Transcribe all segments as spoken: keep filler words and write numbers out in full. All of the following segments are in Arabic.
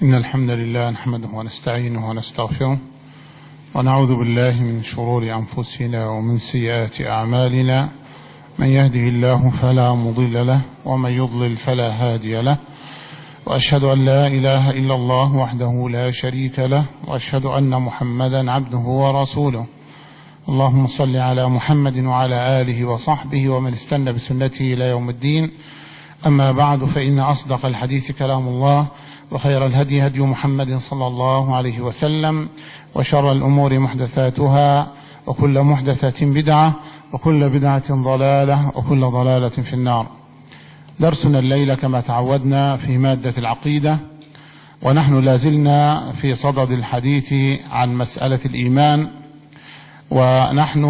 إن الحمد لله نحمده ونستعينه ونستغفره ونعوذ بالله من شرور أنفسنا ومن سيئات أعمالنا، من يهده الله فلا مضل له ومن يضلل فلا هادي له، وأشهد أن لا إله إلا الله وحده لا شريك له، وأشهد أن محمدا عبده ورسوله. اللهم صل على محمد وعلى آله وصحبه ومن استنى بسنته إلى يوم الدين. أما بعد، فإن أصدق الحديث كلام الله، وخير الهدي هدي محمد صلى الله عليه وسلم، وشر الأمور محدثاتها، وكل محدثة بدعة، وكل بدعة ضلالة، وكل ضلالة في النار. درسنا الليلة كما تعودنا في مادة العقيدة، ونحن لازلنا في صدد الحديث عن مسألة الإيمان، ونحن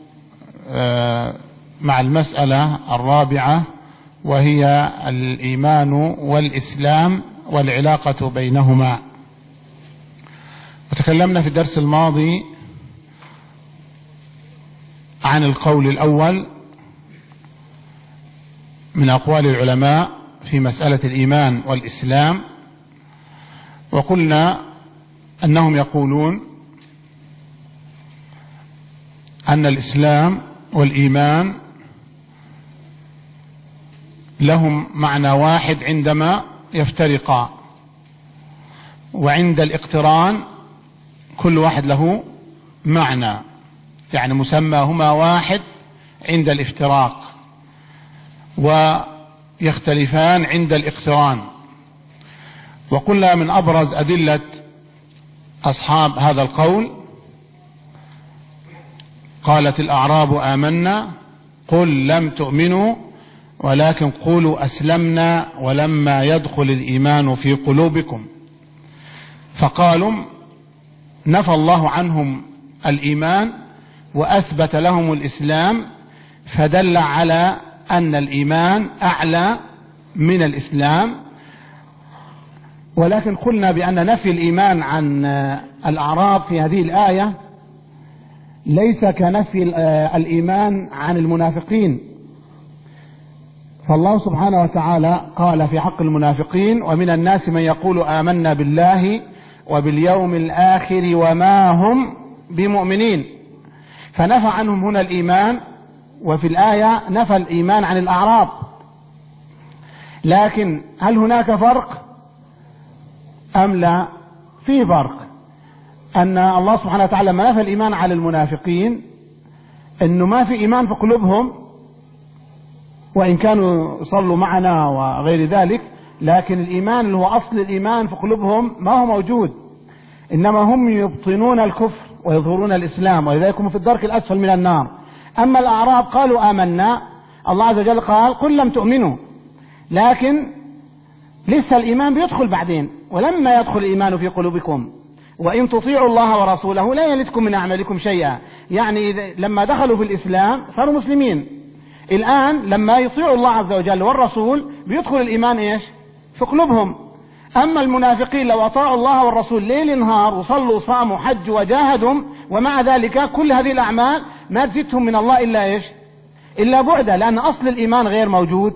مع المسألة الرابعة وهي الإيمان والإسلام والعلاقة بينهما. وتكلمنا في الدرس الماضي عن القول الأول من أقوال العلماء في مسألة الإيمان والإسلام، وقلنا أنهم يقولون أن الإسلام والإيمان لهم معنى واحد عندما يفترقا، وعند الاقتران كل واحد له معنى، يعني مسماهما واحد عند الافتراق، ويختلفان عند الاقتران. وقلنا من أبرز أدلة أصحاب هذا القول قالت الأعراب آمنا قل لم تؤمنوا ولكن قولوا أسلمنا ولما يدخل الإيمان في قلوبكم. فقالوا نفى الله عنهم الإيمان وأثبت لهم الإسلام، فدل على أن الإيمان أعلى من الإسلام. ولكن قلنا بأن نفي الإيمان عن الأعراب في هذه الآية ليس كنفي الإيمان عن المنافقين، فالله سبحانه وتعالى قال في حق المنافقين ومن الناس من يقول آمنا بالله وباليوم الآخر وما هم بمؤمنين، فنفى عنهم هنا الإيمان، وفي الآية نفى الإيمان عن الأعراب. لكن هل هناك فرق أم لا؟ في فرق، أن الله سبحانه وتعالى لما نفى الإيمان على المنافقين أنه ما في إيمان في قلوبهم، وإن كانوا يصلوا معنا وغير ذلك، لكن الإيمان اللي هو أصل الإيمان في قلوبهم ما هو موجود، إنما هم يبطنون الكفر ويظهرون الإسلام، ولذلك هم في الدرك الأسفل من النار. أما الأعراب قالوا آمنا، الله عز وجل قال قل لم تؤمنوا، لكن لسه الإيمان بيدخل بعدين، ولما يدخل الإيمان في قلوبكم وإن تطيعوا الله ورسوله لا يلدكم من أعمالكم شيئا. يعني لما دخلوا في الإسلام صاروا مسلمين، الآن لما يطيعوا الله عز وجل والرسول بيدخل الإيمان إيش في قلوبهم. أما المنافقين لو أطاعوا الله والرسول ليل نهار وصلوا وصاموا حجوا وجاهدوا، ومع ذلك كل هذه الأعمال ما تزيدهم من الله إلا إيش إلا بعدا، لأن أصل الإيمان غير موجود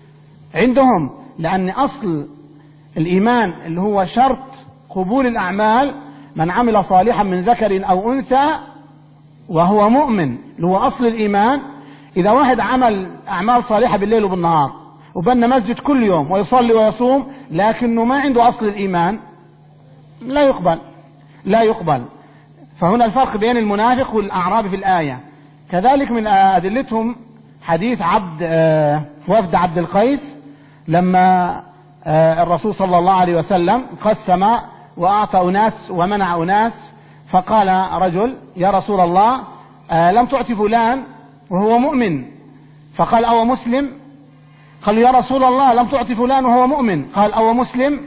عندهم. لأن أصل الإيمان اللي هو شرط قبول الأعمال من عمل صالحا من ذكر أو أنثى وهو مؤمن، اللي هو أصل الإيمان. إذا واحد عمل أعمال صالحة بالليل وبالنهار وبنى مسجد كل يوم ويصلي ويصوم، لكنه ما عنده أصل الإيمان، لا يقبل لا يقبل. فهنا الفرق بين المنافق والأعراب في الآية. كذلك من أدلتهم حديث عبد وفد عبد القيس، لما الرسول صلى الله عليه وسلم قسم وأعطى أناس ومنع أناس، فقال رجل يا رسول الله لم تعطي فلان وهو مؤمن، فقال أو مسلم؟ قال يا رسول الله لم تعطي فلان وهو مؤمن، قال أو مسلم؟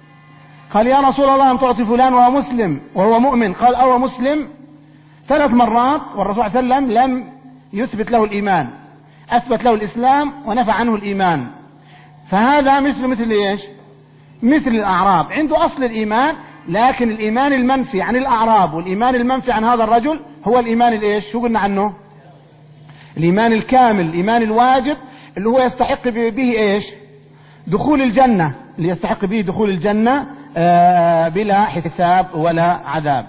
قال يا رسول الله لم تعطي فلان وهو مسلم وهو مؤمن، قال أو مسلم؟ ثلاث مرات، والرسول صلى الله عليه وسلم لم يثبت له الإيمان، أثبت له الإسلام ونفى عنه الإيمان. فهذا مثل مثل إيش مثل الأعراب، عنده أصل الإيمان، لكن الإيمان المنفي عن الأعراب والإيمان المنفي عن هذا الرجل هو الإيمان الإيش شو قلنا عنه؟ الإيمان الكامل، الإيمان الواجب، اللي هو يستحق به إيش دخول الجنة، اللي يستحق به دخول الجنة بلا حساب ولا عذاب.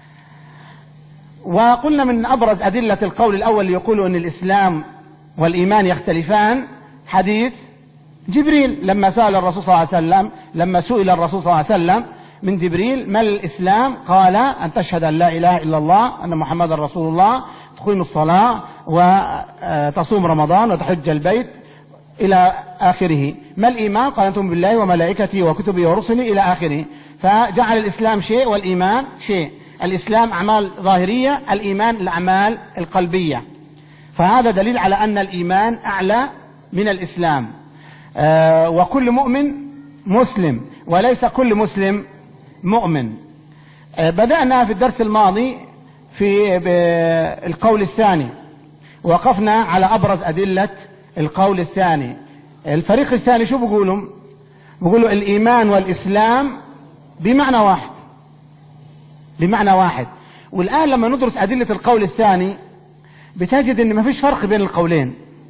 وقلنا من أبرز أدلة القول الأول يقول أن الإسلام والإيمان يختلفان حديث جبريل لما سأل الرسول صلى الله عليه وسلم، لما سئل الرسول صلى الله عليه وسلم من جبريل ما الإسلام؟ قال أن تشهد أن لا إله إلا الله أن محمد رسول الله، تقيم الصلاة وتصوم رمضان وتحج البيت إلى آخره. ما الإيمان؟ قال أن تؤمن بالله وملائكته وكتبه ورسله إلى آخره. فجعل الإسلام شيء والإيمان شيء. الإسلام أعمال ظاهرية، الإيمان الأعمال القلبية. فهذا دليل على أن الإيمان أعلى من الإسلام. آه وكل مؤمن مسلم وليس كل مسلم مؤمن. آه بدأنا في الدرس الماضي في القول الثاني، وقفنا على أبرز أدلة القول الثاني. الفريق الثاني شو بيقولوا؟ بيقولوا الإيمان والإسلام بمعنى واحد، بمعنى واحد. والآن لما ندرس أدلة القول الثاني بتجد أن ما فيش فرق بين القولين.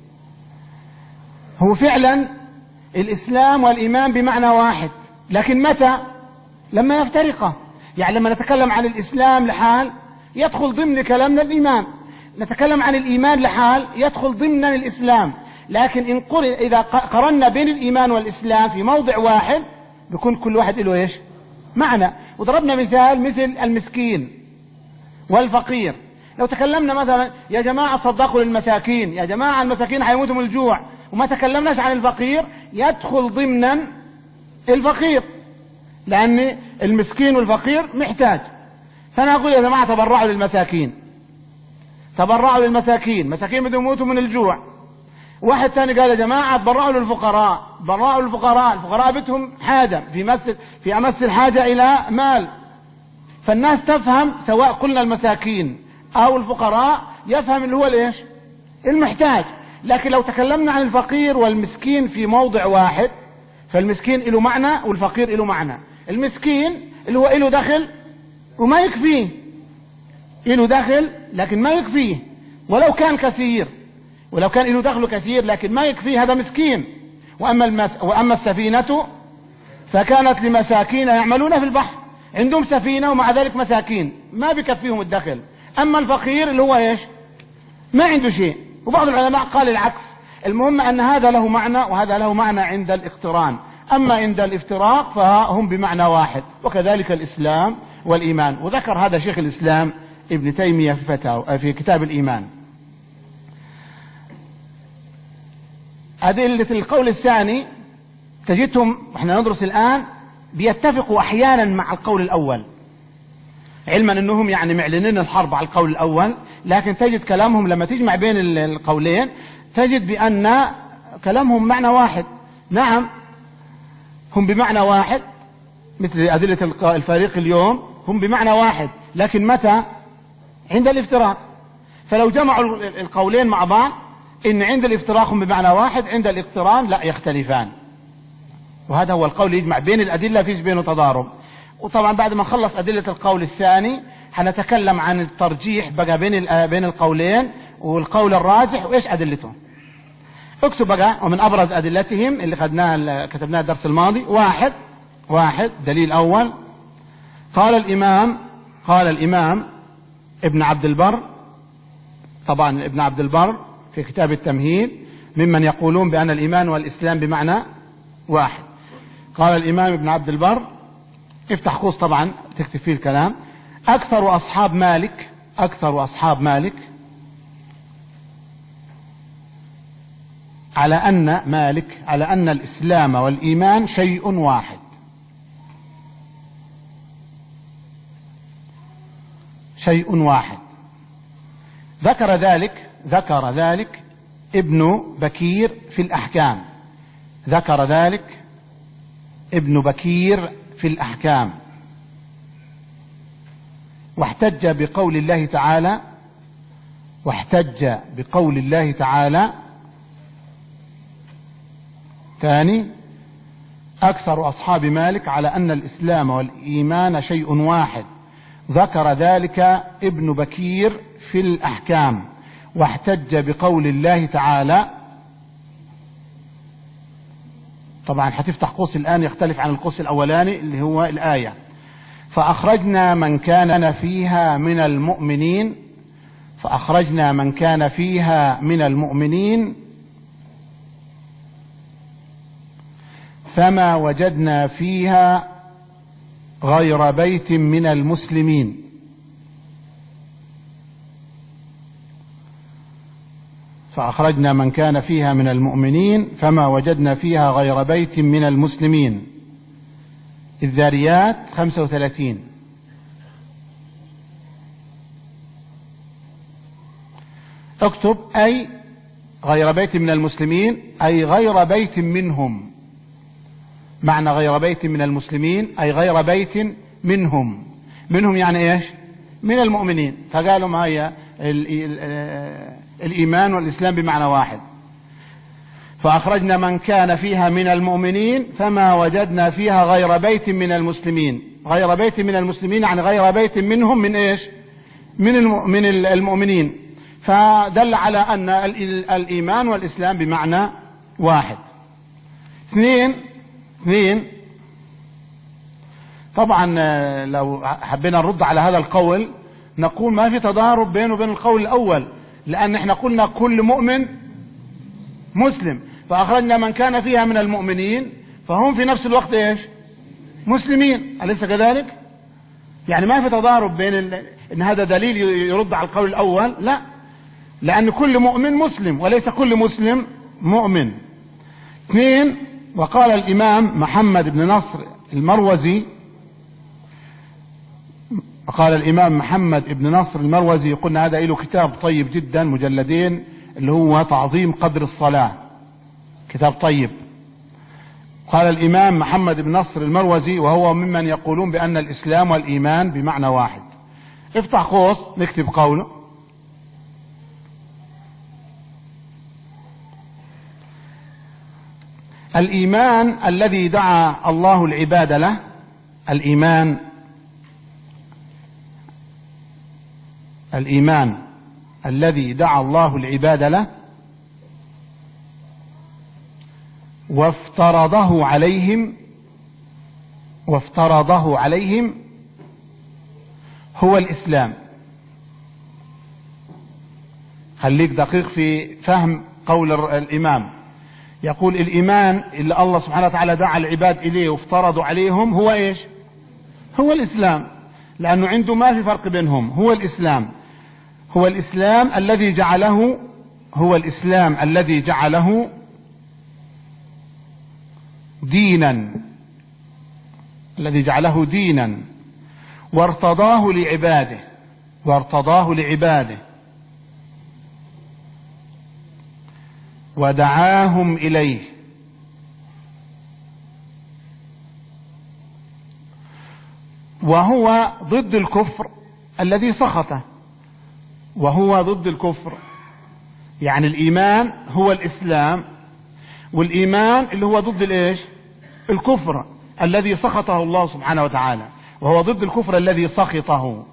هو فعلا الإسلام والإيمان بمعنى واحد، لكن متى؟ لما يفترقا. يعني لما نتكلم عن الإسلام لحال يدخل ضمن كلامنا الإيمان، نتكلم عن الإيمان لحال يدخل ضمن الإسلام. لكن إن قل إذا قرنا بين الإيمان والإسلام في موضع واحد بيكون كل واحد له إيش؟ معنى. وضربنا مثال مثل المسكين والفقير. لو تكلمنا مثلا يا جماعة صدقوا للمساكين، يا جماعة المساكين حيموتوا من الجوع، وما تكلمناش عن الفقير، يدخل ضمنا الفقير، لأن المسكين والفقير محتاج. فأنا أقول يا جماعة تبرعوا للمساكين، تبرعوا للمساكين، مساكين بدهم يموتوا من الجوع. واحد ثاني قال يا جماعة تبرعوا للفقراء، تبرعوا للفقراء، الفقراء بدهم حاجة في مس في أمس الحاجة إلى مال. فالناس تفهم سواء قلنا المساكين أو الفقراء يفهم اللي هو ليش؟ المحتاج. لكن لو تكلمنا عن الفقير والمسكين في موضع واحد فالمسكين له معنى والفقير له معنى. المسكين اللي هو له دخل وما يكفيه، له دخل لكن ما يكفيه ولو كان كثير، ولو كان له دخل كثير لكن ما يكفيه، هذا مسكين. وأما, المس... وأما السفينة فكانت لمساكين يعملون في البحر، عندهم سفينة ومع ذلك مساكين ما بكفيهم الدخل. أما الفقير اللي هو إيش؟ ما عنده شيء. وبعض العلماء قال العكس. المهم أن هذا له معنى وهذا له معنى عند الاقتران، أما عند الافتراق فهم بمعنى واحد. وكذلك الإسلام والإيمان. وذكر هذا شيخ الإسلام ابن تيمية في فتاوى في كتاب الإيمان. أدلة القول الثاني تجدهم احنا ندرس الآن بيتفقوا أحيانا مع القول الأول، علما أنهم يعني معلنين الحرب على القول الأول، لكن تجد كلامهم لما تجمع بين القولين تجد بأن كلامهم معنى واحد. نعم هم بمعنى واحد مثل أدلة الفريق اليوم، هم بمعنى واحد، لكن متى؟ عند الافتراق. فلو جمعوا القولين مع بعض إن عند الافتراق هم بمعنى واحد، عند الاقتران لا يختلفان. وهذا هو القول يجمع بين الأدلة فيش بينه تضارب. وطبعا بعد ما نخلص أدلة القول الثاني حنتكلم عن الترجيح بقى بين بين القولين والقول الراجح وإيش أدلته. اكتب بقى ومن أبرز أدلتهم اللي خدناها كتبناها الدرس الماضي. واحد واحد دليل أول، قال الإمام قال الإمام ابن عبد البر، طبعا ابن عبد البر في كتاب التمهيد ممن يقولون بأن الإيمان والإسلام بمعنى واحد. قال الإمام ابن عبد البر، افتح قوس طبعا تكتب فيه الكلام، أكثر أصحاب مالك أكثر أصحاب مالك على أن مالك على أن الإسلام والإيمان شيء واحد. شيء واحد. ذكر ذلك ذكر ذلك ابن بكير في الأحكام ذكر ذلك ابن بكير في الأحكام واحتج بقول الله تعالى واحتج بقول الله تعالى ثاني أكثر أصحاب مالك على أن الإسلام والإيمان شيء واحد. ذكر ذلك ابن بكير في الأحكام واحتج بقول الله تعالى طبعا هتفتح قوس الآن يختلف عن القوس الأولاني اللي هو الآية. فأخرجنا من كان فيها من المؤمنين فأخرجنا من كان فيها من المؤمنين فما وجدنا فيها غير بيت من المسلمين. فأخرجنا من كان فيها من المؤمنين فما وجدنا فيها غير بيت من المسلمين. الذاريات خمسة وثلاثين. اكتب أي غير بيت من المسلمين أي غير بيت منهم. معنى غير بيت من المسلمين أي غير بيت منهم. منهم يعني إيش؟ من المؤمنين. فقالوا ما هي الإيمان والإسلام بمعنى واحد. فأخرجنا من كان فيها من المؤمنين فما وجدنا فيها غير بيت من المسلمين. غير بيت من المسلمين يعني غير بيت منهم من إيش؟ من من المؤمنين. فدل على أن الإيمان والإسلام بمعنى واحد. اثنين اثنين طبعا لو حبينا نرد على هذا القول نقول ما في تضارب بينه وبين القول الأول، لأن احنا قلنا كل مؤمن مسلم. فأخرجنا من كان فيها من المؤمنين فهم في نفس الوقت ايش؟ مسلمين، أليس كذلك؟ يعني ما في تضارب بين ال... ان هذا دليل يرد على القول الأول، لا، لأن كل مؤمن مسلم وليس كل مسلم مؤمن. اثنين، وقال الإمام محمد بن نصر المروزي قال الإمام محمد بن نصر المروزي، قلنا هذا له كتاب طيب جدا مجلدين اللي هو تعظيم قدر الصلاة، كتاب طيب. قال الإمام محمد بن نصر المروزي وهو ممن يقولون بأن الإسلام والإيمان بمعنى واحد. افتح قوس نكتب قوله: الإيمان الذي دعا الله العباد له، الإيمان الإيمان الذي دعا الله العباد له وافترضه عليهم وافترضه عليهم هو الإسلام. خليك دقيق في فهم قول الإمام. يقول الإيمان اللي الله سبحانه وتعالى دعا العباد إليه وافترضوا عليهم هو إيش؟ هو الإسلام، لأنه عنده ما في فرق بينهم، هو الإسلام. هو الإسلام الذي جعله هو الإسلام الذي جعله دينا الذي جعله دينا وارتضاه لعباده وارتضاه لعباده ودعاهم إليه. وهو ضد الكفر الذي سخطه، وهو ضد الكفر، يعني الإيمان هو الإسلام، والإيمان اللي هو ضد الإيش؟ الكفر الذي سخطه الله سبحانه وتعالى، وهو ضد الكفر الذي سخطه.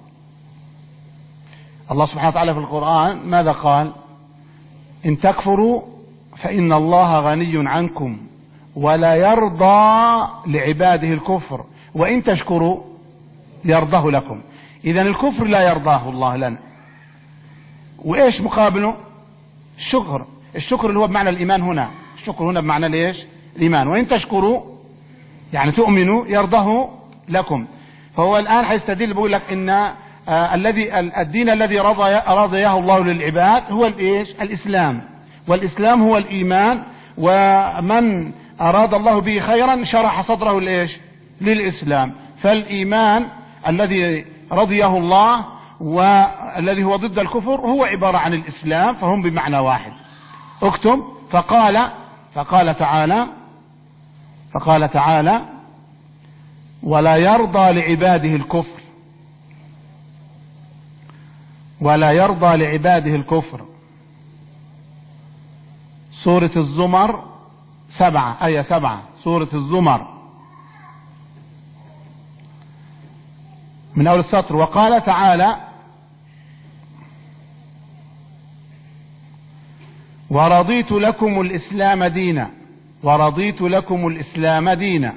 الله سبحانه وتعالى في القرآن ماذا قال؟ إن تكفروا فإن الله غني عنكم ولا يرضى لعباده الكفر وإن تشكروا يرضاه لكم. إذن الكفر لا يرضاه الله لنا. وإيش مقابله؟ الشكر. الشكر اللي هو بمعنى الإيمان هنا، الشكر هنا بمعنى ليش؟ الإيمان. وإن تشكروا يعني تؤمنوا يرضاه لكم. فهو الآن حيستدل بيقول لك إن آه الذي الدين الذي رضي رضيه الله للعباد هو الإيش؟ الإسلام. والإسلام هو الإيمان، ومن أراد الله به خيرا شرح صدره الإيش؟ للإسلام. فالإيمان الذي رضيه الله والذي هو ضد الكفر هو عبارة عن الإسلام، فهم بمعنى واحد. اكتب: فقال فقال تعالى فقال تعالى ولا يرضى لعباده الكفر ولا يرضى لعباده الكفر. سورة الزمر سبعة، آية سبعة، سورة الزمر من أول السطر. وقال تعالى ورضيت لكم الإسلام دينا. ورضيت لكم الإسلام دينا.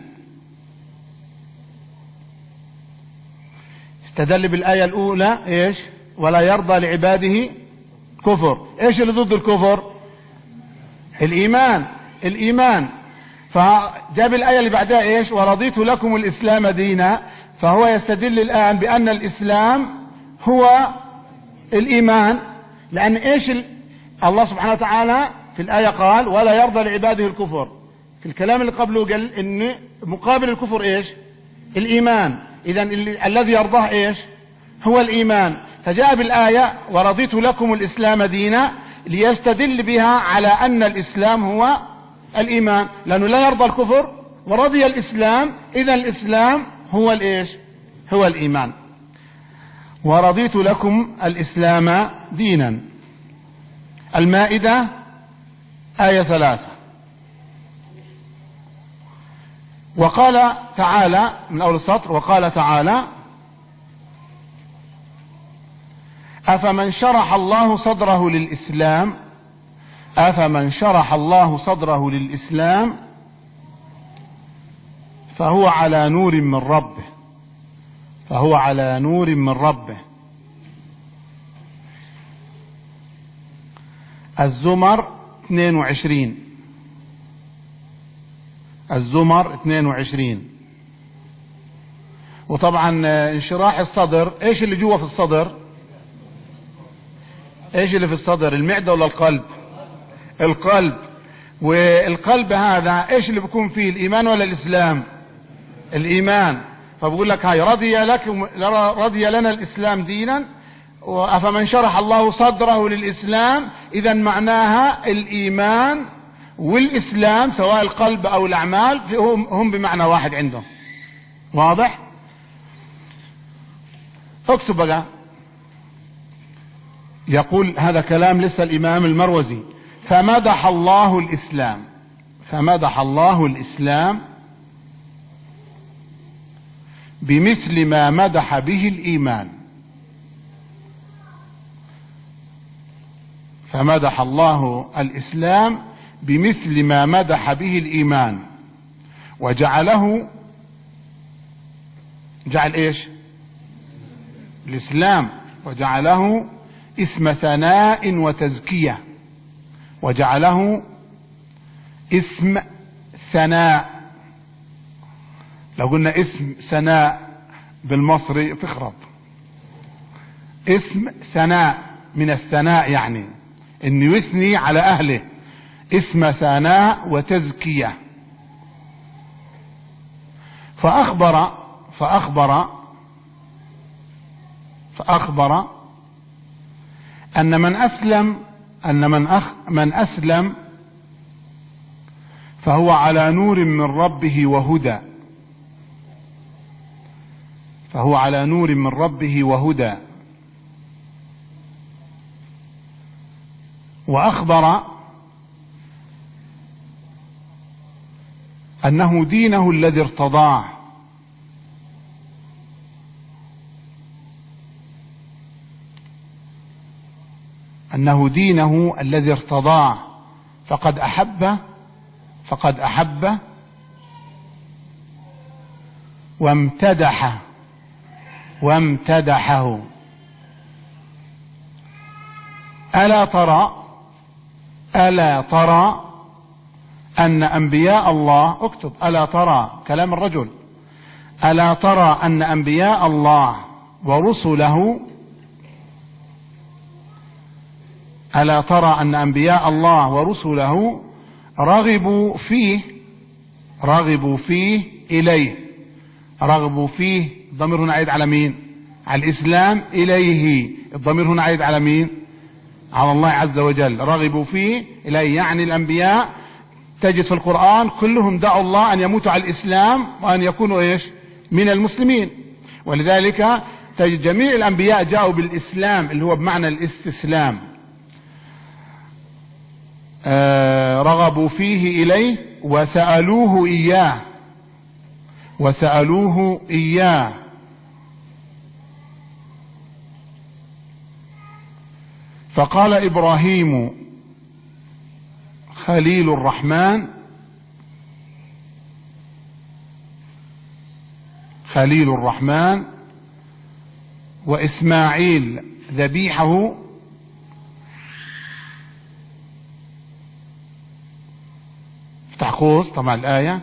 استدل بالآية الأولى إيش؟ ولا يرضى لعباده كفر. إيش اللي ضد الكفر؟ الإيمان. الإيمان. فجاب الآية اللي بعدها إيش؟ ورضيت لكم الإسلام دينا. فهو يستدل الآن بأن الإسلام هو الإيمان، لأن إيش ال... الله سبحانه وتعالى في الآية قال ولا يرضى لعباده الكفر. في الكلام اللي قبله قال إن مقابل الكفر إيش؟ الإيمان. إذن ال... الذي يرضاه إيش؟ هو الإيمان. فجاء بالآية ورضيت لكم الإسلام دينا ليستدل بها على أن الإسلام هو الإيمان، لأنه لا يرضى الكفر ورضي الإسلام، إذا الإسلام هو الإيش؟ هو الإيمان. ورضيت لكم الإسلام دينا. المائدة آية ثلاثة. وقال تعالى من أول السطر وقال تعالى أفمن شرح الله صدره للإسلام أفمن شرح الله صدره للإسلام فهو على نور من ربه فهو على نور من ربه. الزمر اثنين وعشرين. الزمر اثنين وعشرين. وطبعا انشراح الصدر، ايش اللي جوا في الصدر؟ ايش اللي في الصدر؟ المعدة ولا القلب؟ القلب. والقلب هذا ايش اللي بيكون فيه؟ الإيمان ولا الإسلام؟ الإيمان. فبقول لك هاي رضي لك رضي لنا الإسلام دينا أفمن شرح الله صدره للإسلام، إذا معناها الإيمان والإسلام سواء القلب أو الأعمال هم, هم بمعنى واحد عندهم. واضح؟ اكتب بقى. يقول هذا كلام لسه الإمام المروزي. فمدح الله الإسلام فمدح الله الإسلام بمثل ما مدح به الإيمان. فمدح الله الإسلام بمثل ما مدح به الإيمان وجعله جعل إيش؟ الإسلام. وجعله اسم ثناء وتزكية وجعله اسم ثناء. لو قلنا اسم ثناء بالمصري تخرب. اسم ثناء من الثناء يعني انه يثني على اهله. اسم ثناء وتزكية. فاخبر فاخبر فاخبر ان من اسلم ان من أخ من اسلم فهو على نور من ربه وهدى فهو على نور من ربه وهدى. وأخبر أنه دينه الذي ارتضاه أنه دينه الذي ارتضاه فقد أحب فقد أحب وامتدح وامتدحه. ألا ترى ألا ترى أن أنبياء الله اكتب ألا ترى كلام الرجل ألا ترى أن أنبياء الله ورسله ألا ترى أن أنبياء الله ورسله رغبوا فيه رغبوا فيه إليه. رغبوا فيه الضمير هنا عيد على مين؟ على الإسلام. إليه الضمير هنا عيد على مين؟ على الله عز وجل. رغبوا فيه إليه يعني الأنبياء تجد في القرآن كلهم دعوا الله أن يموتوا على الإسلام وأن يكونوا إيش؟ من المسلمين. ولذلك تجد جميع الأنبياء جاءوا بالإسلام اللي هو بمعنى الاستسلام. آه رغبوا فيه إليه وسألوه إياه وسألوه إياه. فقال إبراهيم خليل الرحمن خليل الرحمن، وإسماعيل ذبيحه، افتح قوس طبعا الآية،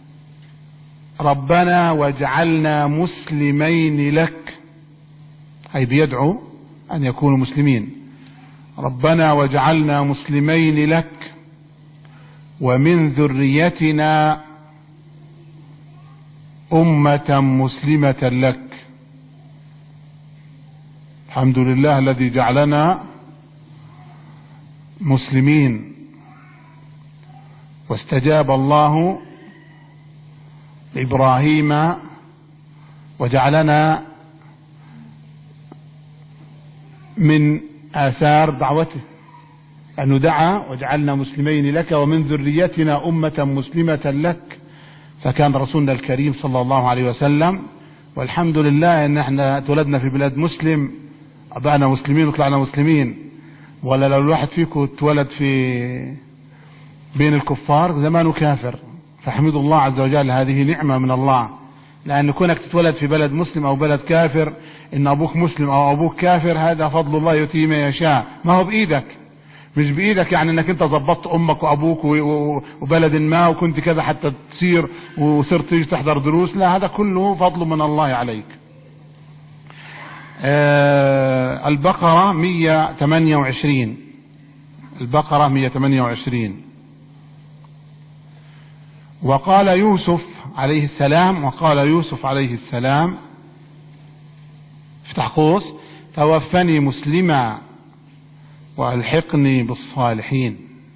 ربنا واجعلنا مسلمين لك، أي بيدعو أن يكونوا مسلمين، ربنا واجعلنا مسلمين لك ومن ذريتنا أمة مسلمة لك. الحمد لله الذي جعلنا مسلمين، واستجاب الله إبراهيم وجعلنا من آثار دعوته، أنه دعا وجعلنا مسلمين لك ومن ذريتنا أمة مسلمة لك، فكان رسولنا الكريم صلى الله عليه وسلم. والحمد لله ان احنا اتولدنا في بلاد مسلم، أبقنا مسلمين وطلعنا مسلمين، ولا لو الواحد فيكم اتولد في بين الكفار زمانه كافر. فحمد الله عز وجل، هذه نعمة من الله، لأن كونك تتولد في بلد مسلم أو بلد كافر، إن أبوك مسلم أو أبوك كافر، هذا فضل الله يؤتيه من يشاء، ما هو بإيدك، مش بإيدك يعني أنك أنت ضبطت أمك وأبوك وبلد ما وكنت كذا حتى تصير وصرت تيجي تحضر دروس، لا، هذا كله فضل من الله عليك. آه البقرة مئة وثمانية وعشرين، البقرة مئة وثمانية وعشرين. وقال يوسف عليه السلام، وقال يوسف عليه السلام، افتح قوس، توفني مسلما وألحقني بالصالحين،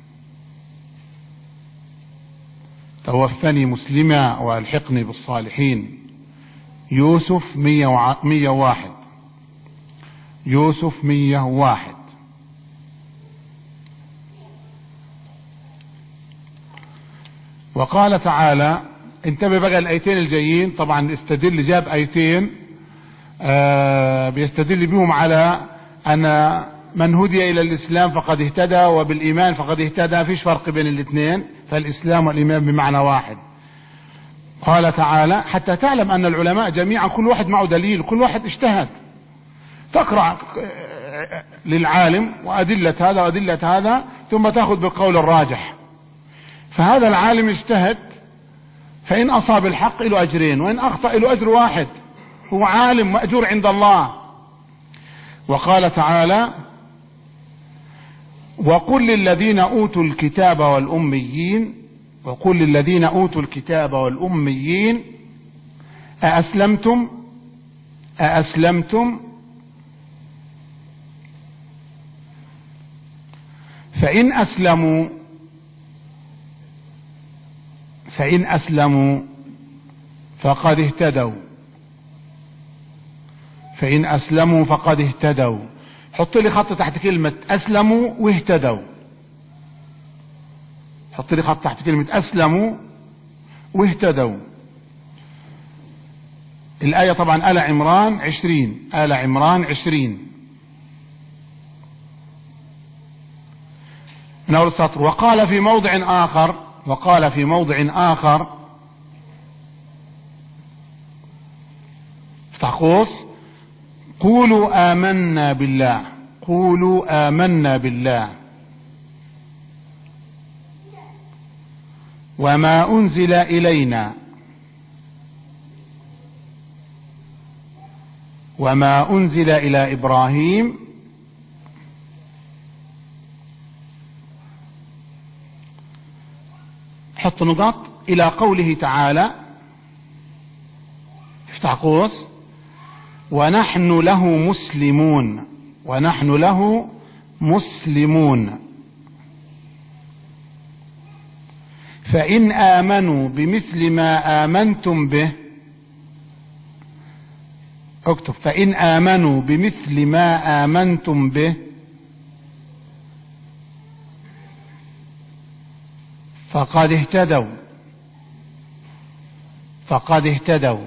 توفني مسلما وألحقني بالصالحين. يوسف مئة وواحد، يوسف مئة وواحد. وقال تعالى، انتبه بقى الايتين الجايين، طبعا استدل جاب ايتين آه بيستدل بهم على ان من هدي الى الاسلام فقد اهتدى وبالايمان فقد اهتدى، فيش فرق بين الاثنين، فالاسلام والايمان بمعنى واحد. قال تعالى حتى تعلم ان العلماء جميعا كل واحد معه دليل، كل واحد اجتهد، تقرأ للعالم وادلة هذا وادلة هذا ثم تاخذ بالقول الراجح. فهذا العالم اجتهد، فإن أصاب الحق له أجرين، وإن أخطأ له أجر واحد، هو عالم مأجور عند الله. وقال تعالى وقل للذين أوتوا الكتاب والأميين، وقل للذين أوتوا الكتاب والأميين أأسلمتم أأسلمتم فإن أسلموا فإن أسلموا فقد اهتدوا، فإن أسلموا فقد اهتدوا. حط لي خط تحت كلمة أسلموا واهتدوا، حط لي خط تحت كلمة أسلموا واهتدوا. الآية طبعا آل عمران عشرين، آل عمران عشرين من أول السطر. وقال في موضع آخر، وقال في موضع آخر، افتح قوس، قولوا آمنا بالله، قولوا آمنا بالله وما أنزل إلينا وما أنزل إلى إبراهيم حط نقاط إلى قوله تعالى، افتح قوس، ونحن له مسلمون، ونحن له مسلمون. فإن آمنوا بمثل ما آمنتم به، اكتب فإن آمنوا بمثل ما آمنتم به فقد اهتدوا، فقد اهتدوا.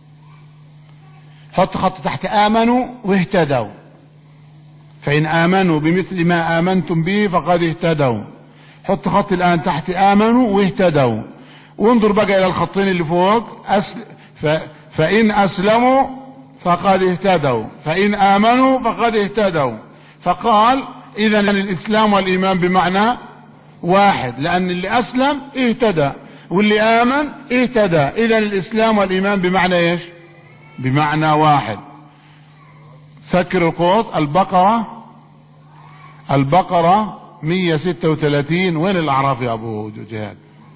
حط خط تحت آمنوا واهتدوا، فإن آمنوا بمثل ما آمنتم به فقد اهتدوا. حط خط الآن تحت آمنوا واهتدوا، وانظر بقى إلى الخطين اللي فوق، أسل ف... فإن أسلموا فقد اهتدوا فإن آمنوا فقد اهتدوا. فقال إذن الإسلام والإيمان بمعنى واحد، لأن اللي أسلم اهتدى واللي آمن اهتدى. إذن الإسلام والإيمان بمعنى إيش؟ بمعنى واحد. سكر القوس. البقرة البقرة مية ستة وثلاثين. وين الأعراف يا أبو جهاد؟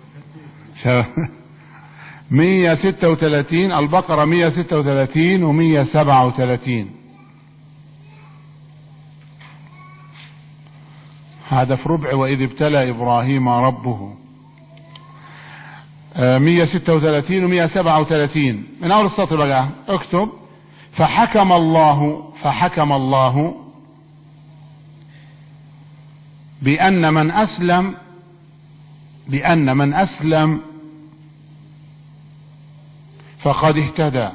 مية ستة وثلاثين. البقرة مية ستة وثلاثين ومية سبعة وثلاثين. هذا في ربع وإذ ابتلى إبراهيم ربه. مية ستة وثلاثين ومية سبعة وثلاثين. من أول السطر بقى اكتب: فحكم الله فحكم الله بأن من أسلم بأن من أسلم فقد اهتدى،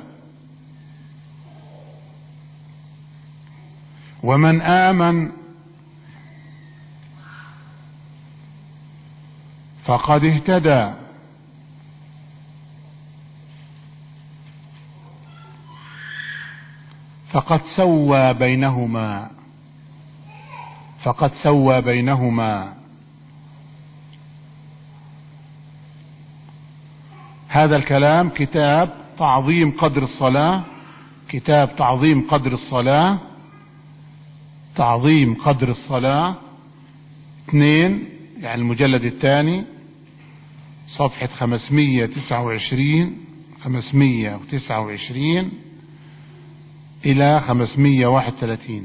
ومن آمن فقد اهتدى، فقد سوى بينهما فقد سوى بينهما. هذا الكلام كتاب تعظيم قدر الصلاة كتاب تعظيم قدر الصلاة تعظيم قدر الصلاة اثنين، يعني المجلد الثاني، صفحة خمسمية تسعة وعشرين خمسمية وتسعة وعشرين إلى خمسمية واحد وثلاثين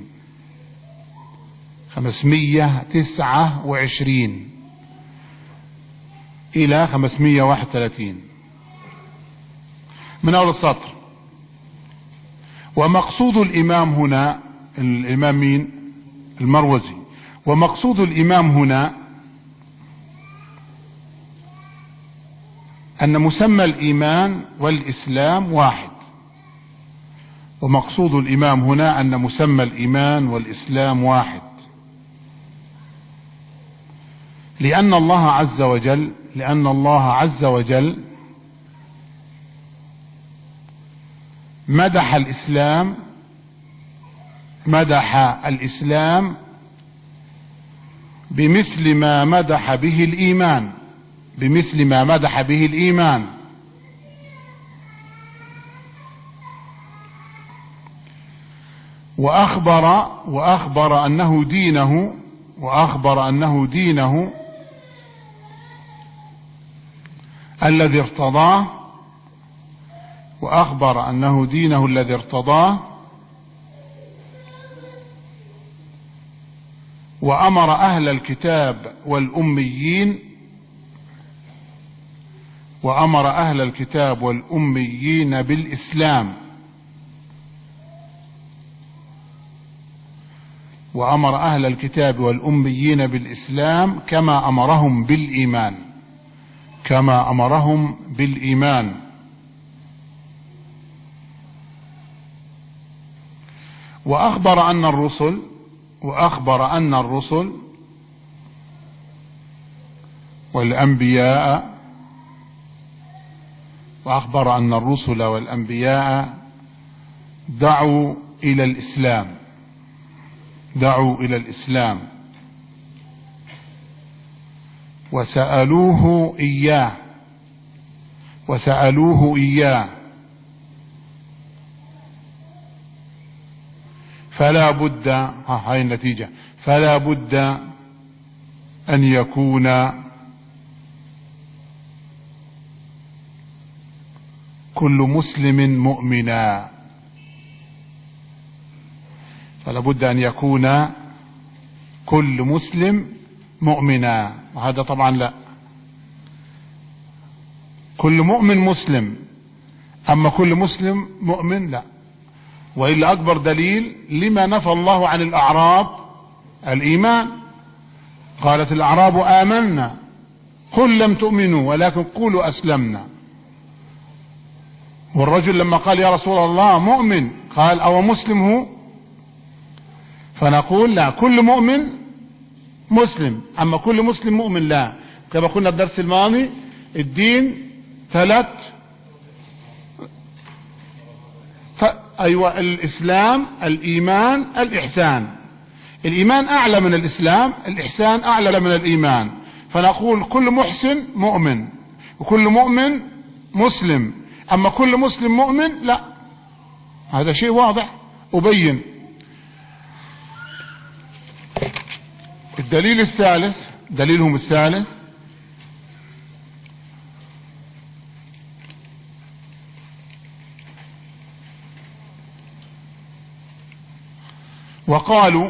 خمسمية تسعة وعشرين إلى خمسمية واحد وثلاثين من أول السطر. ومقصود الإمام هنا، الإمام مين؟ المروزي. ومقصود الإمام هنا أن مسمى الإيمان والإسلام واحد. ومقصود الإمام هنا أن مسمى الإيمان والإسلام واحد، لأن الله عز وجل لأن الله عز وجل مدح الإسلام مدح الإسلام بمثل ما مدح به الإيمان بمثل ما مدح به الإيمان وأخبر وأخبر أنه دينه وأخبر أنه دينه الذي ارتضاه وأخبر أنه دينه الذي ارتضاه وأمر أهل الكتاب والأميين وأمر أهل الكتاب والأميين بالإسلام وأمر أهل الكتاب والأميين بالإسلام كما أمرهم بالإيمان كما أمرهم بالإيمان وأخبر أن الرسل وأخبر أن الرسل والأنبياء وأخبر أن الرسل والأنبياء دعوا إلى الإسلام دعوا إلى الإسلام وسألوه إياه وسألوه إياه فلا بد هاي النتيجة فلا بد أن يكون كل مسلم مؤمنا فلا بد أن يكون كل مسلم مؤمنا. وهذا طبعا لا، كل مؤمن مسلم، أما كل مسلم مؤمن لا. وإلا أكبر دليل لما نفى الله عن الأعراب الإيمان. قالت الأعراب آمنا قل لم تؤمنوا ولكن قولوا أسلمنا. والرجل لما قال يا رسول الله مؤمن قال أو مسلم هو؟ فنقول لا، كل مؤمن مسلم، أما كل مسلم مؤمن لا. كما قلنا الدرس الماضي الدين ثلاث أيوة، الإسلام، الإيمان، الإحسان. الإيمان أعلى من الإسلام، الإحسان أعلى من الإيمان. فنقول كل محسن مؤمن، وكل مؤمن مسلم. أما كل مسلم مؤمن لا، هذا شيء واضح أبين. الدليل الثالث، دليلهم الثالث، وقالوا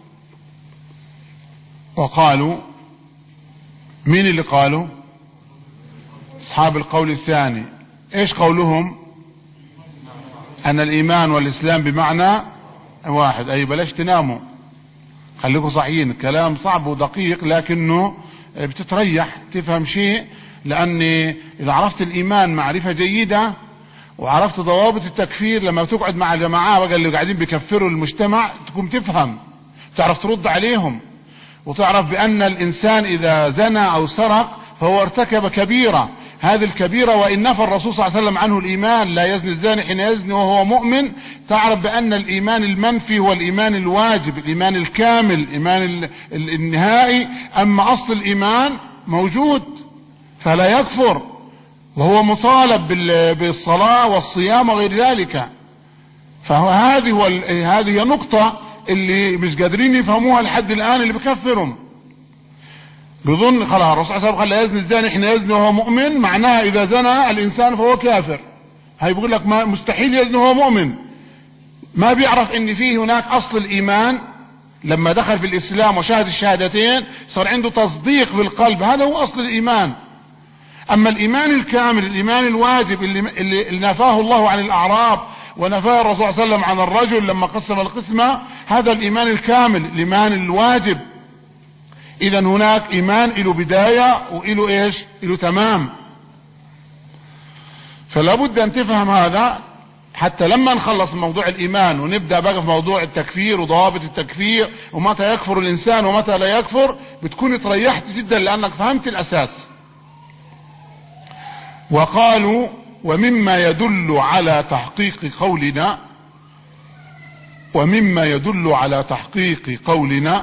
وقالوا مين اللي قالوا؟ أصحاب القول الثاني. إيش قولهم؟ أن الإيمان والإسلام بمعنى واحد. أي بلاش تناموا، خليكم صحيين. كلام صعب ودقيق لكنه بتتريح تفهم شيء، لأن إذا عرفت الإيمان معرفة جيدة وعرفت ضوابط التكفير، لما تقعد مع الجماعة بقى اللي قاعدين بيكفروا المجتمع تكون تفهم، تعرف ترد عليهم، وتعرف بأن الإنسان إذا زنى أو سرق فهو ارتكب كبيرة. هذه الكبيرة وإن نفى الرسول صلى الله عليه وسلم عنه الإيمان، لا يزني الزاني حين يزني وهو مؤمن، تعرف بأن الإيمان المنفي هو الإيمان الواجب، الإيمان الكامل، الإيمان النهائي. أما أصل الإيمان موجود فلا يكفر، وهو مطالب بالصلاة والصيام وغير ذلك. فهذه هو هذه نقطة اللي مش قادرين يفهموها لحد الآن اللي بكفرهم. بظن خلاص الرسول صلى الله عليه وسلم قال لا يزني الزاني حين يزني وهو مؤمن، معناها إذا زنى الإنسان فهو كافر. هاي بيقول لك ما مستحيل يزني وهو مؤمن، ما بيعرف إن فيه هناك أصل الإيمان. لما دخل في الإسلام وشاهد الشهادتين صار عنده تصديق بالقلب، هذا هو أصل الإيمان. أما الإيمان الكامل، الإيمان الواجب اللي, اللي نفاه الله عن الأعراب ونفاه الرسول صلى الله عليه وسلم عن الرجل لما قسم القسمة، هذا الإيمان الكامل، الإيمان الواجب. إذا هناك إيمان له بداية وإله إيش؟ إله تمام. فلا بد أن تفهم هذا حتى لما نخلص موضوع الإيمان ونبدأ بقى في موضوع التكفير وضوابط التكفير ومتى يكفر الإنسان ومتى لا يكفر، بتكون تريحت جدا لأنك فهمت الأساس. وقالوا ومما يدل على تحقيق قولنا ومما يدل على تحقيق قولنا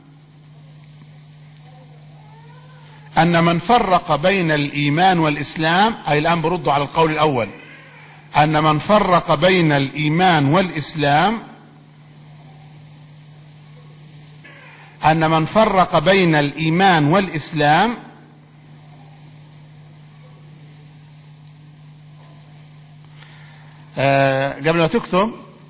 أن من فرق بين الإيمان والإسلام، أي الآن بردوا على القول الأول، أن من فرق بين الإيمان والإسلام أن من فرق بين الإيمان والإسلام آه قبل ما تكتب،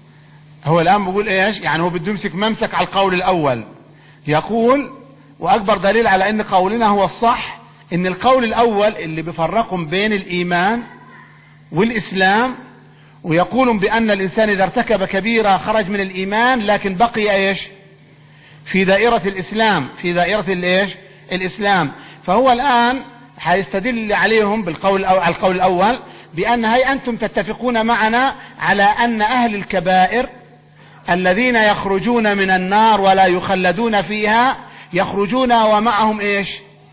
هو الآن بيقول إيش؟ يعني هو بده يمسك ممسك على القول الأول، يقول وأكبر دليل على أن قولنا هو الصح أن القول الأول اللي بفرقهم بين الإيمان والإسلام، ويقولون بأن الإنسان إذا ارتكب كبيرة خرج من الإيمان لكن بقي إيش؟ في دائرة الإسلام، في دائرة الإيش؟ الإسلام. فهو الآن حيستدل عليهم بالقول على القول الأول بأن هي أنتم تتفقون معنا على أن أهل الكبائر الذين يخرجون من النار ولا يخلدون فيها يخرجون ومعهم إيش؟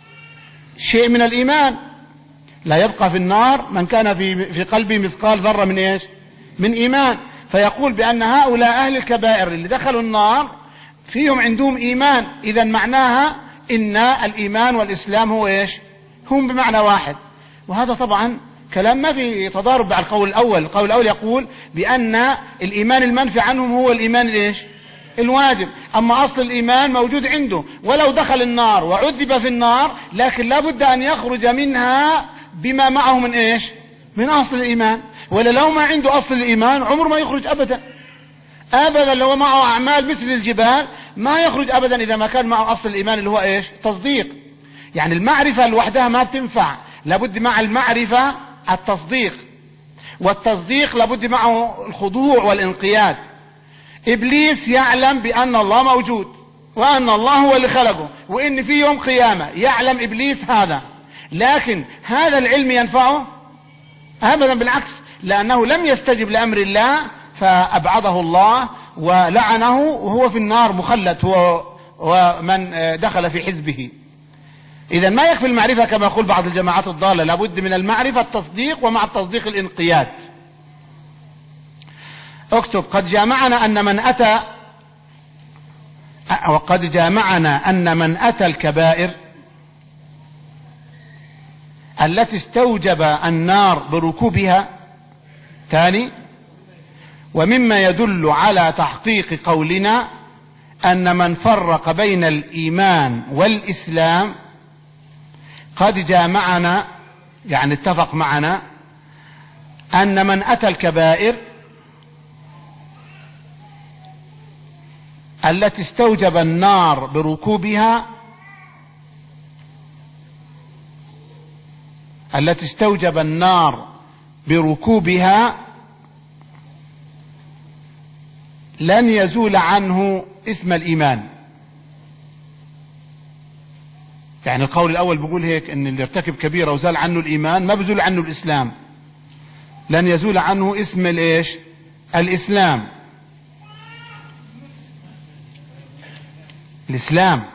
شيء من الإيمان. لا يبقى في النار من كان في في قلبه مثقال ذرة من إيش؟ من إيمان. فيقول بأن هؤلاء أهل الكبائر اللي دخلوا النار فيهم عندهم إيمان، إذا معناها إن الإيمان والإسلام هو إيش؟ هم بمعنى واحد. وهذا طبعا كلام ما في تضارب مع القول الأول. القول الأول يقول بأن الإيمان المنفي عنهم هو الإيمان الإيش؟ الواجب. أما أصل الإيمان موجود عنده، ولو دخل النار وعذب في النار لكن لا بد أن يخرج منها بما معه من إيش؟ من أصل الإيمان. ولا لو ما عنده أصل الإيمان عمر ما يخرج أبدا أبدا. لو معه أعمال مثل الجبال ما يخرج أبدا إذا ما كان معه أصل الإيمان اللي هو إيش؟ تصديق. يعني المعرفة لوحدها ما بتنفع، لابد مع المعرفة التصديق، والتصديق لابد معه الخضوع والانقياد. إبليس يعلم بأن الله موجود وأن الله هو اللي خلقه وإن في يوم قيامة، يعلم إبليس هذا، لكن هذا العلم ينفعه أبدا، بالعكس، لأنه لم يستجب لأمر الله فأبعده الله ولعنه وهو في النار مخلد هو ومن دخل في حزبه. إذا ما يكفي المعرفة كما يقول بعض الجماعات الضالة، لابد من المعرفة التصديق، ومع التصديق الانقياد. اكتب قد جامعنا أن من أتى وقد جامعنا أن من أتى الكبائر التي استوجب النار بركوبها. ثاني، ومما يدل على تحقيق قولنا أن من فرق بين الإيمان والإسلام قد جامعنا، يعني اتفق معنا، أن من أتى الكبائر التي استوجب النار بركوبها التي استوجب النار بركوبها لن يزول عنه اسم الإيمان. يعني القول الأول بيقول هيك، ان اللي ارتكب كبيرة وزال عنه الإيمان ما بزول عنه الإسلام، لن يزول عنه اسم الايش؟ الإسلام. الإسلام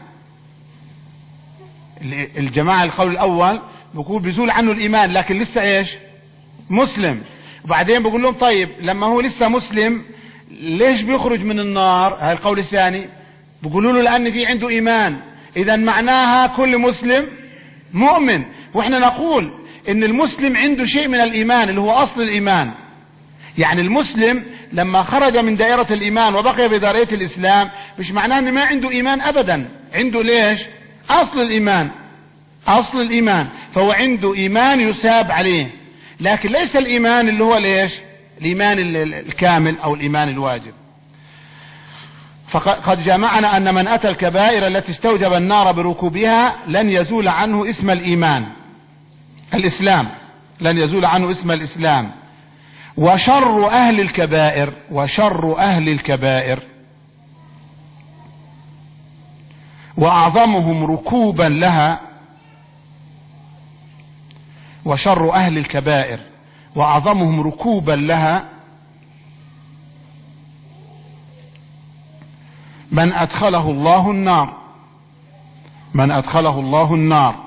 الجماعة القول الأول بيقول بيزول عنه الإيمان لكن لسه ايش؟ مسلم. وبعدين بيقول لهم طيب لما هو لسه مسلم ليش بيخرج من النار؟ هذا القول الثاني. بيقولوا له لأن في عنده إيمان، إذا معناها كل مسلم مؤمن. وإحنا نقول إن المسلم عنده شيء من الإيمان اللي هو أصل الإيمان. يعني المسلم لما خرج من دائرة الإيمان وبقي بدائرة الإسلام مش معناه إن ما عنده إيمان أبدا، عنده ليش؟ أصل الإيمان، أصل الإيمان، فهو عنده إيمان يساب عليه، لكن ليس الإيمان اللي هو ليش؟ الإيمان الكامل أو الإيمان الواجب. فقد جمعنا أن من أتى الكبائر التي استوجب النار بركوبها لن يزول عنه اسم الإيمان الإسلام، لن يزول عنه اسم الإسلام. وشر أهل الكبائر وشر أهل الكبائر وأعظمهم ركوبا لها وشر أهل الكبائر وأعظمهم ركوبا لها من أدخله الله النار من أدخله الله النار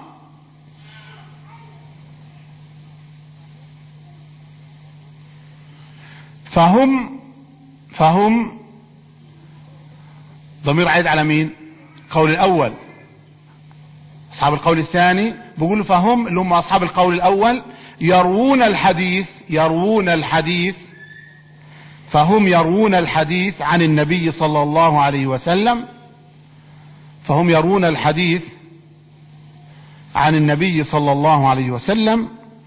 فهم فهم ضمير عائد على مين؟ القول الأول. أصحاب القول الثاني بيقولوا فهم اللي هم أصحاب القول الأول يروون الحديث يروون الحديث فهم يروون الحديث عن النبي صلى الله عليه وسلم فهم يروون الحديث عن النبي صلى الله عليه وسلم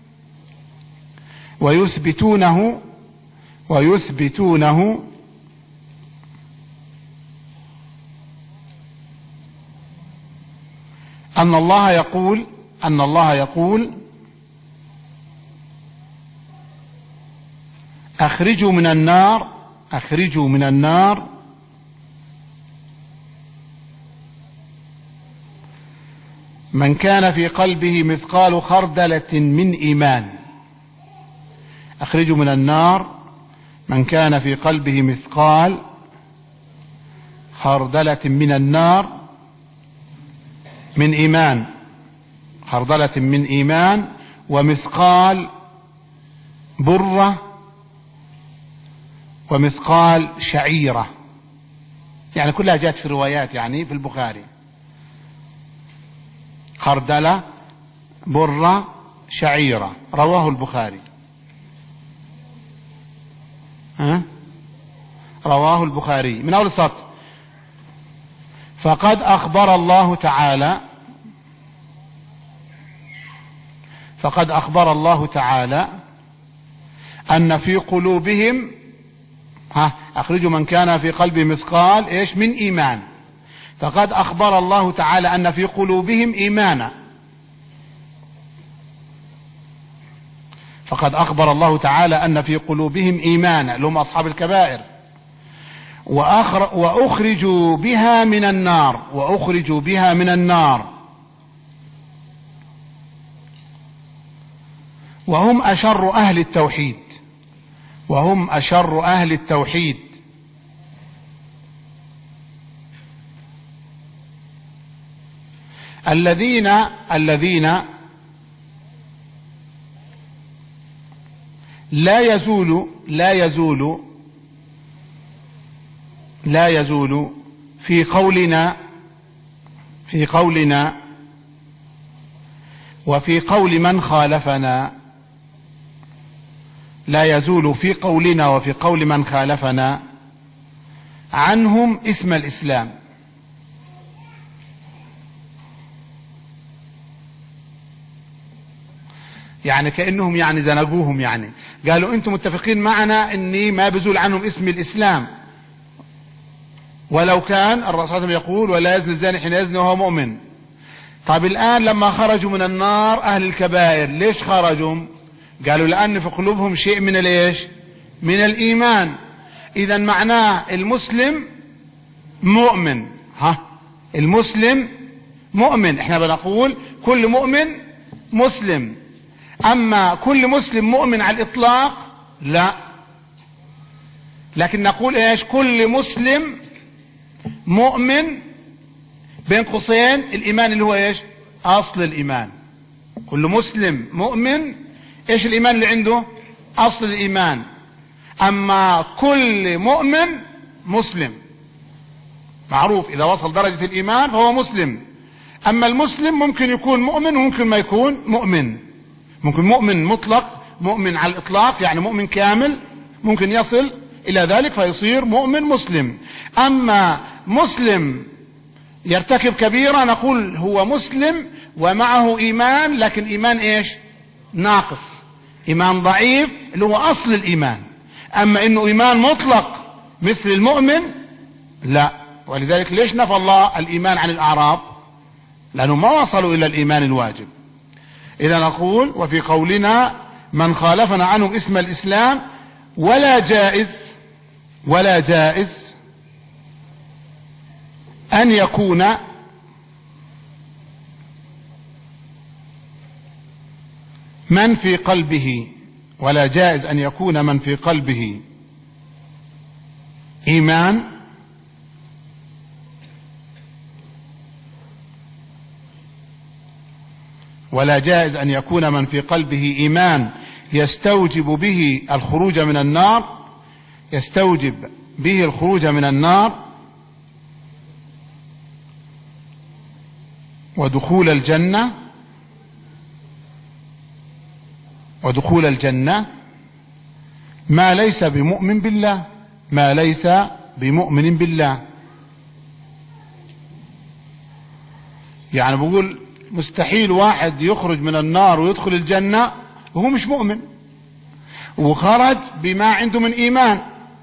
ويثبتونه ويثبتونه أن الله يقول أن الله يقول أخرجوا من النار أخرجوا من النار من كان في قلبه مثقال خردلة من إيمان. أخرجوا من النار من كان في قلبه مثقال خردلة من النار من إيمان خردلة من إيمان ومثقال برة ومثقال شعيرة، يعني كلها جاءت في روايات يعني في البخاري. خردلة برة شعيرة رواه البخاري. ها؟ رواه البخاري من أول السطر. فقد أخبر الله تعالى فقد أخبر الله تعالى أن في قلوبهم ها أخرجوا من كان في قلبه مثقال إيش من إيمان. فقد أخبر الله تعالى أن في قلوبهم إيمانا فقد أخبر الله تعالى أن في قلوبهم إيمانا اللي هم أصحاب الكبائر وأخرجوا بها من النار وأخرجوا بها من النار وهم أشر أهل التوحيد وهم أشر أهل التوحيد الذين الذين لا يزول لا يزول لا يزول في قولنا في قولنا وفي قول من خالفنا، لا يزول في قولنا وفي قول من خالفنا عنهم اسم الإسلام. يعني كأنهم يعني زنقوهم، يعني قالوا انتم متفقين معنا اني ما بزول عنهم اسم الإسلام، ولو كان الرسول صلى الله عليه وسلم يقول ولا يزني الزاني حين يزني وهو مؤمن. طيب الآن لما خرجوا من النار أهل الكبائر ليش خرجوا؟ قالوا لأن في قلوبهم شيء من الايش؟ من الإيمان. إذا معناه المسلم مؤمن، ها المسلم مؤمن. احنا بنقول كل مؤمن مسلم، أما كل مسلم مؤمن على الإطلاق لا، لكن نقول ايش؟ كل مسلم مؤمن بين قوسين الإيمان اللي هو ايش؟ أصل الإيمان. كل مسلم مؤمن، ايش الإيمان اللي عنده؟ أصل الإيمان. أما كل مؤمن مسلم، معروف إذا وصل درجة الإيمان فهو مسلم. أما المسلم ممكن يكون مؤمن وممكن ما يكون مؤمن، ممكن مؤمن مطلق، مؤمن على الإطلاق يعني مؤمن كامل، ممكن يصل إلى ذلك فيصير مؤمن مسلم. أما مسلم يرتكب كبيرة نقول هو مسلم ومعه إيمان، لكن إيمان إيش؟ ناقص، إيمان ضعيف اللي هو أصل الإيمان. أما إنه إيمان مطلق مثل المؤمن لا. ولذلك ليش نفى الله الإيمان عن الأعراب؟ لأنه ما وصلوا إلى الإيمان الواجب. إذا نقول وفي قولنا من خالفنا عنهم اسم الإسلام ولا جائز ولا جائز أن يكون من في قلبه ولا جائز أن يكون من في قلبه إيمان ولا جائز أن يكون من في قلبه إيمان يستوجب به الخروج من النار يستوجب به الخروج من النار ودخول الجنة ودخول الجنة ما ليس بمؤمن بالله ما ليس بمؤمن بالله. يعني بقول مستحيل واحد يخرج من النار ويدخل الجنة وهو مش مؤمن وخرج بما عنده من إيمان.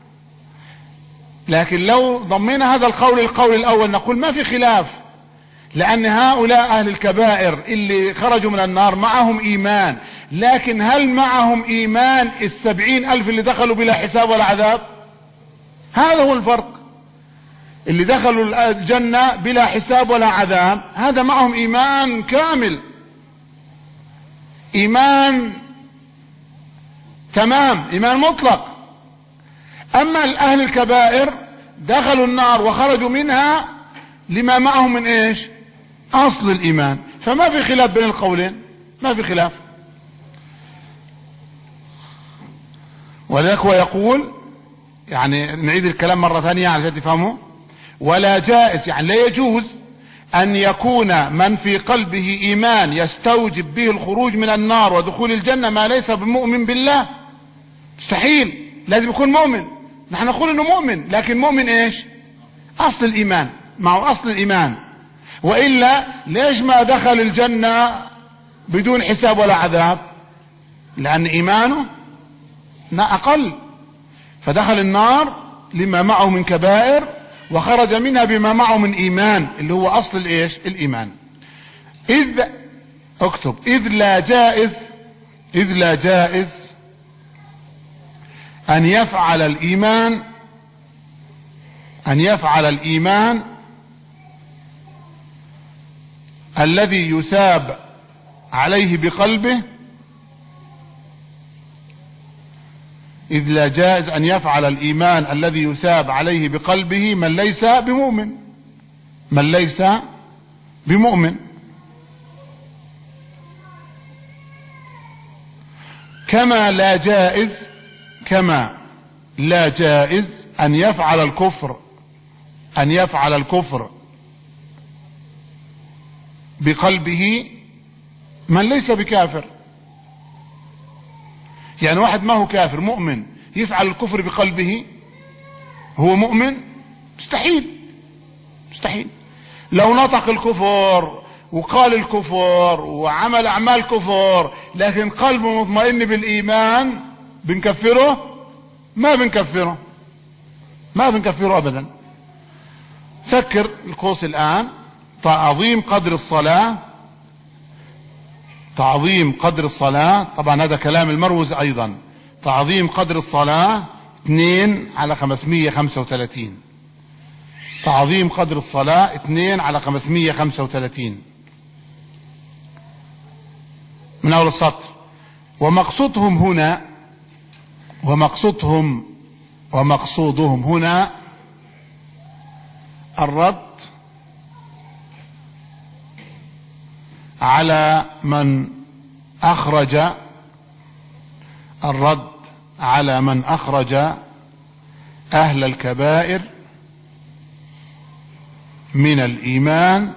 لكن لو ضمينا هذا القول القول الأول نقول ما في خلاف، لأن هؤلاء أهل الكبائر اللي خرجوا من النار معهم إيمان، لكن هل معهم إيمان السبعين ألف اللي دخلوا بلا حساب ولا عذاب؟ هذا هو الفرق. اللي دخلوا الجنة بلا حساب ولا عذاب هذا معهم إيمان كامل، إيمان تمام، إيمان مطلق. أما الأهل الكبائر دخلوا النار وخرجوا منها لما معهم من إيش؟ أصل الإيمان. فما في خلاف بين القولين، ما في خلاف. ولذلك هو يقول، يعني نعيد الكلام مرة ثانية على تفهموا، ولا جائز يعني لا يجوز أن يكون من في قلبه إيمان يستوجب به الخروج من النار ودخول الجنة ما ليس بمؤمن بالله. مستحيل، لازم يكون مؤمن. نحن نقول إنه مؤمن، لكن مؤمن إيش؟ أصل الإيمان، معه أصل الإيمان. وإلا ليش ما دخل الجنة بدون حساب ولا عذاب؟ لأن إيمانه أقل، فدخل النار لما معه من كبائر وخرج منها بما معه من إيمان اللي هو أصل الإيش؟ الإيمان. إذ اكتب إذ لا جائز إذ لا جائز أن يفعل الإيمان أن يفعل الإيمان الذي يثاب عليه بقلبه إذ لا جائز أن يفعل الإيمان الذي يثاب عليه بقلبه من ليس بمؤمن من ليس بمؤمن كما لا جائز كما لا جائز أن يفعل الكفر أن يفعل الكفر بقلبه من ليس بكافر. يعني واحد ما هو كافر مؤمن يفعل الكفر بقلبه هو مؤمن؟ مستحيل مستحيل. لو نطق الكفر وقال الكفر وعمل أعمال كفر لكن قلبه مطمئن بالإيمان بنكفره؟ ما بنكفره ما بنكفره أبدا. سكر القوس الآن. تعظيم قدر الصلاة، تعظيم قدر الصلاة، طبعا هذا كلام المروز أيضا. تعظيم قدر الصلاة اثنين على خمسمية خمسة وثلاثين. تعظيم قدر الصلاة اثنين على خمسمية خمسة وثلاثين من أول السطر. ومقصودهم هنا ومقصودهم ومقصودهم هنا الرد على من أخرج الرد على من أخرج أهل الكبائر من الإيمان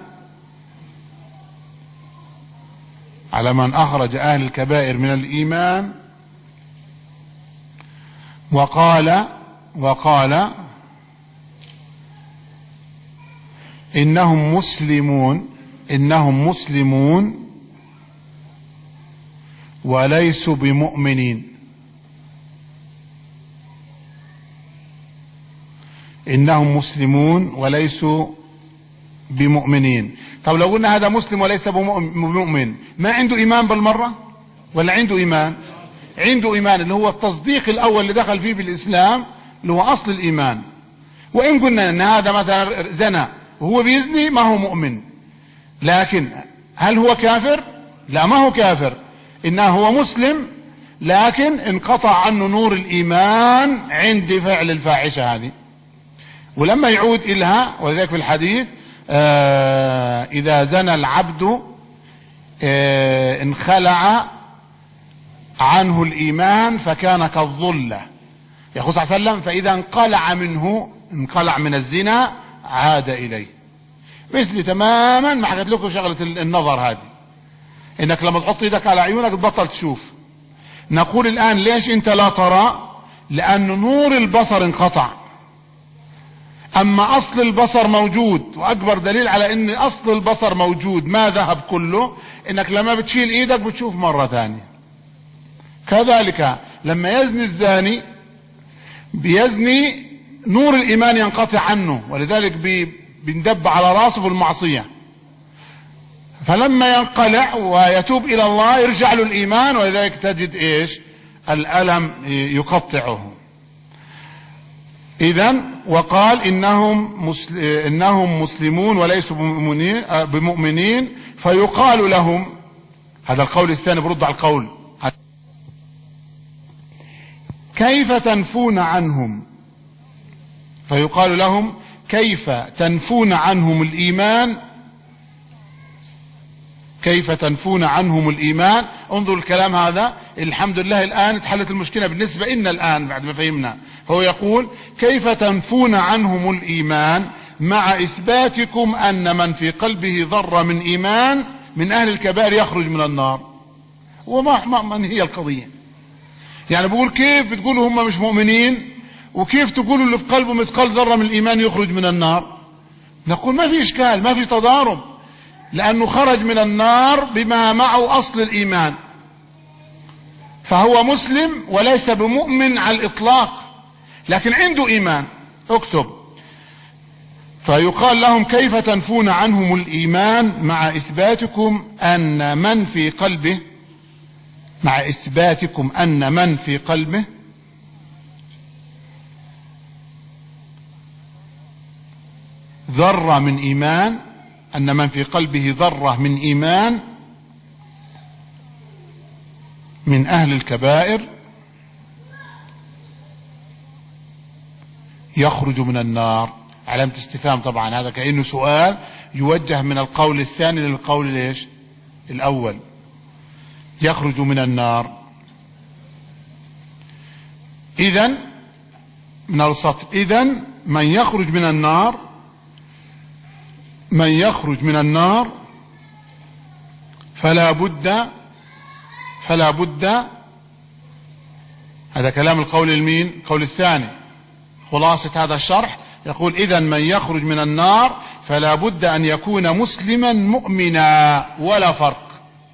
على من أخرج أهل الكبائر من الإيمان وقال وقال إنهم مسلمون إنهم مسلمون وليسوا بمؤمنين. إنهم مسلمون وليسوا بمؤمنين. طب لو قلنا هذا مسلم وليس بمؤمن ما عنده إيمان بالمرة ولا عنده إيمان؟ عنده إيمان اللي هو التصديق الأول اللي دخل فيه بالإسلام اللي هو أصل الإيمان. وإن قلنا أن هذا مثلا زنا وهو بيزني ما هو مؤمن، لكن هل هو كافر؟ لا ما هو كافر، إنه هو مسلم لكن انقطع عنه نور الإيمان عند فعل الفاحشة هذه. ولما يعود إلها ولذلك في الحديث آه إذا زنى العبد آه انخلع عنه الإيمان فكان كالظلة. يقول صلى الله عليه وسلم فإذا انقلع منه انقلع من الزنا عاد إليه. مثل تماما ما حكيت لكم شغلة النظر هذه، انك لما تحط ايدك على عيونك تبطل تشوف. نقول الآن ليش انت لا ترى؟ لأن نور البصر انقطع، أما أصل البصر موجود. وأكبر دليل على أن أصل البصر موجود ما ذهب كله إنك لما بتشيل إيدك بتشوف مرة ثانية. كذلك لما يزني الزاني بيزني نور الإيمان ينقطع عنه، ولذلك بيندب على راسه في المعصية، فلما ينقلع ويتوب إلى الله يرجع له الإيمان، ولذلك تجد إيش؟ الألم يقطعه. إذن وقال إنهم, مسل... إنهم مسلمون وليسوا بمؤمنين... بمؤمنين فيقال لهم، هذا القول الثاني برد على القول، كيف تنفون عنهم؟ فيقال لهم كيف تنفون عنهم الإيمان؟ كيف تنفون عنهم الإيمان؟ انظر الكلام هذا. الحمد لله الآن اتحلت المشكلة بالنسبة إلنا الآن بعد ما فهمنا. هو يقول كيف تنفون عنهم الإيمان مع إثباتكم أن من في قلبه ذرة من إيمان من أهل الكبائر يخرج من النار. وما من هي القضية؟ يعني بقول كيف بتقولوا هم مش مؤمنين وكيف تقولوا اللي في قلبه مثقال ذرة من الإيمان يخرج من النار؟ نقول ما في إشكال، ما في تضارب، لأنه خرج من النار بما معه أصل الإيمان، فهو مسلم وليس بمؤمن على الإطلاق لكن عنده إيمان. اكتب. فيقال لهم كيف تنفون عنهم الإيمان مع إثباتكم أن من في قلبه مع إثباتكم أن من في قلبه ذرة من إيمان أن من في قلبه ذرة من إيمان من أهل الكبائر يخرج من النار. علامة استفهام طبعا، هذا كأنه سؤال يوجه من القول الثاني للقول ليش الأول. يخرج من النار. إذن من السطر إذن من يخرج من النار من يخرج من النار فلا بد فلا بد هذا كلام القول المين القول الثاني. خلاصة هذا الشرح يقول إذن من يخرج من النار فلا بد أن يكون مسلما مؤمنا ولا فرق.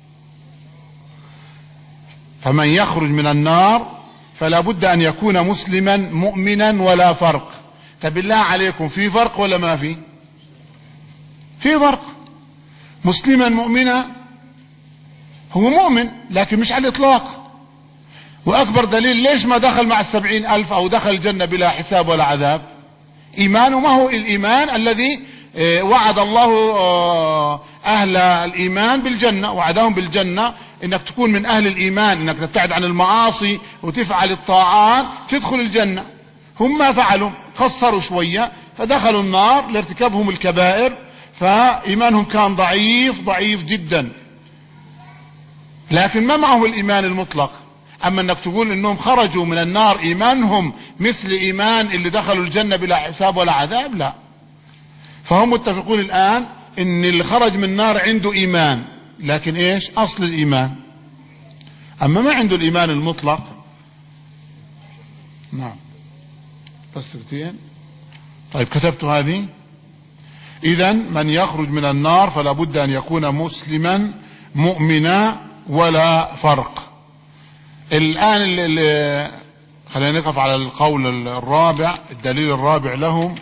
فمن يخرج من النار فلا بد أن يكون مسلما مؤمنا ولا فرق. طب بالله عليكم في فرق ولا ما في؟ في فرق. مسلما مؤمنا هو مؤمن لكن مش على الإطلاق. وأكبر دليل ليش ما دخل مع السبعين ألف أو دخل الجنة بلا حساب ولا عذاب؟ إيمانه ما هو الإيمان الذي وعد الله أهل الإيمان بالجنة، وعدهم بالجنة إنك تكون من أهل الإيمان، إنك تبتعد عن المعاصي وتفعل الطاعات تدخل الجنة. هم ما فعلوا، قصروا شوية فدخلوا النار لارتكابهم الكبائر، فإيمانهم كان ضعيف ضعيف جدا، لكن ما معه الإيمان المطلق. أما أنك تقول أنهم خرجوا من النار إيمانهم مثل إيمان اللي دخلوا الجنة بلا حساب ولا عذاب، لا. فهم متفقون الآن أن اللي خرج من النار عنده إيمان، لكن إيش أصل الإيمان، أما ما عنده الإيمان المطلق. نعم بس ترتين. طيب كتبت هذه. إذن من يخرج من النار فلا بد أن يكون مسلما مؤمنا ولا فرق. الآن اللي خلينا نقف على القول الرابع، الدليل الرابع لهم.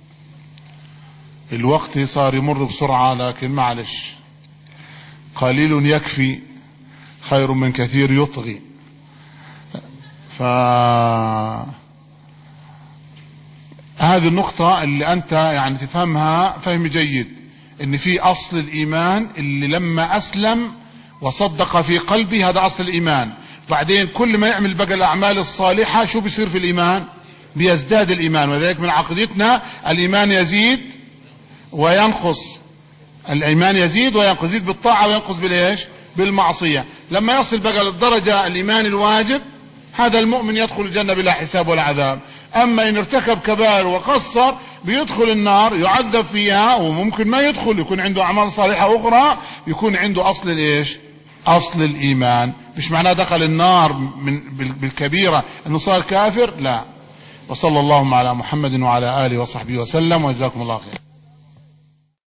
الوقت صار يمر بسرعة لكن معلش، قليل يكفي خير من كثير يطغي. ف هذه النقطة اللي أنت يعني تفهمها فهم جيد، إن في أصل الإيمان اللي لما أسلم وصدق في قلبي هذا أصل الإيمان. بعدين كل ما يعمل بقى الأعمال الصالحة شو بيصير في الإيمان؟ بيزداد الإيمان. وذلك من عقيدتنا الإيمان يزيد وينقص، الإيمان يزيد وينقص، يزيد بالطاعة وينقص بالإيش؟ بالمعصية. لما يصل بقى للدرجة الإيمان الواجب هذا المؤمن يدخل الجنة بلا حساب ولا عذاب. أما إن ارتكب كبائر وقصر بيدخل النار يعذب فيها، وممكن ما يدخل يكون عنده أعمال صالحة أخرى يكون عنده أصل الإيش؟ أصل الإيمان. مش معناه دخل النار من بالكبيرة أنه صار كافر، لا. وصلى اللهم على محمد وعلى آله وصحبه وسلم، وجزاكم الله خير.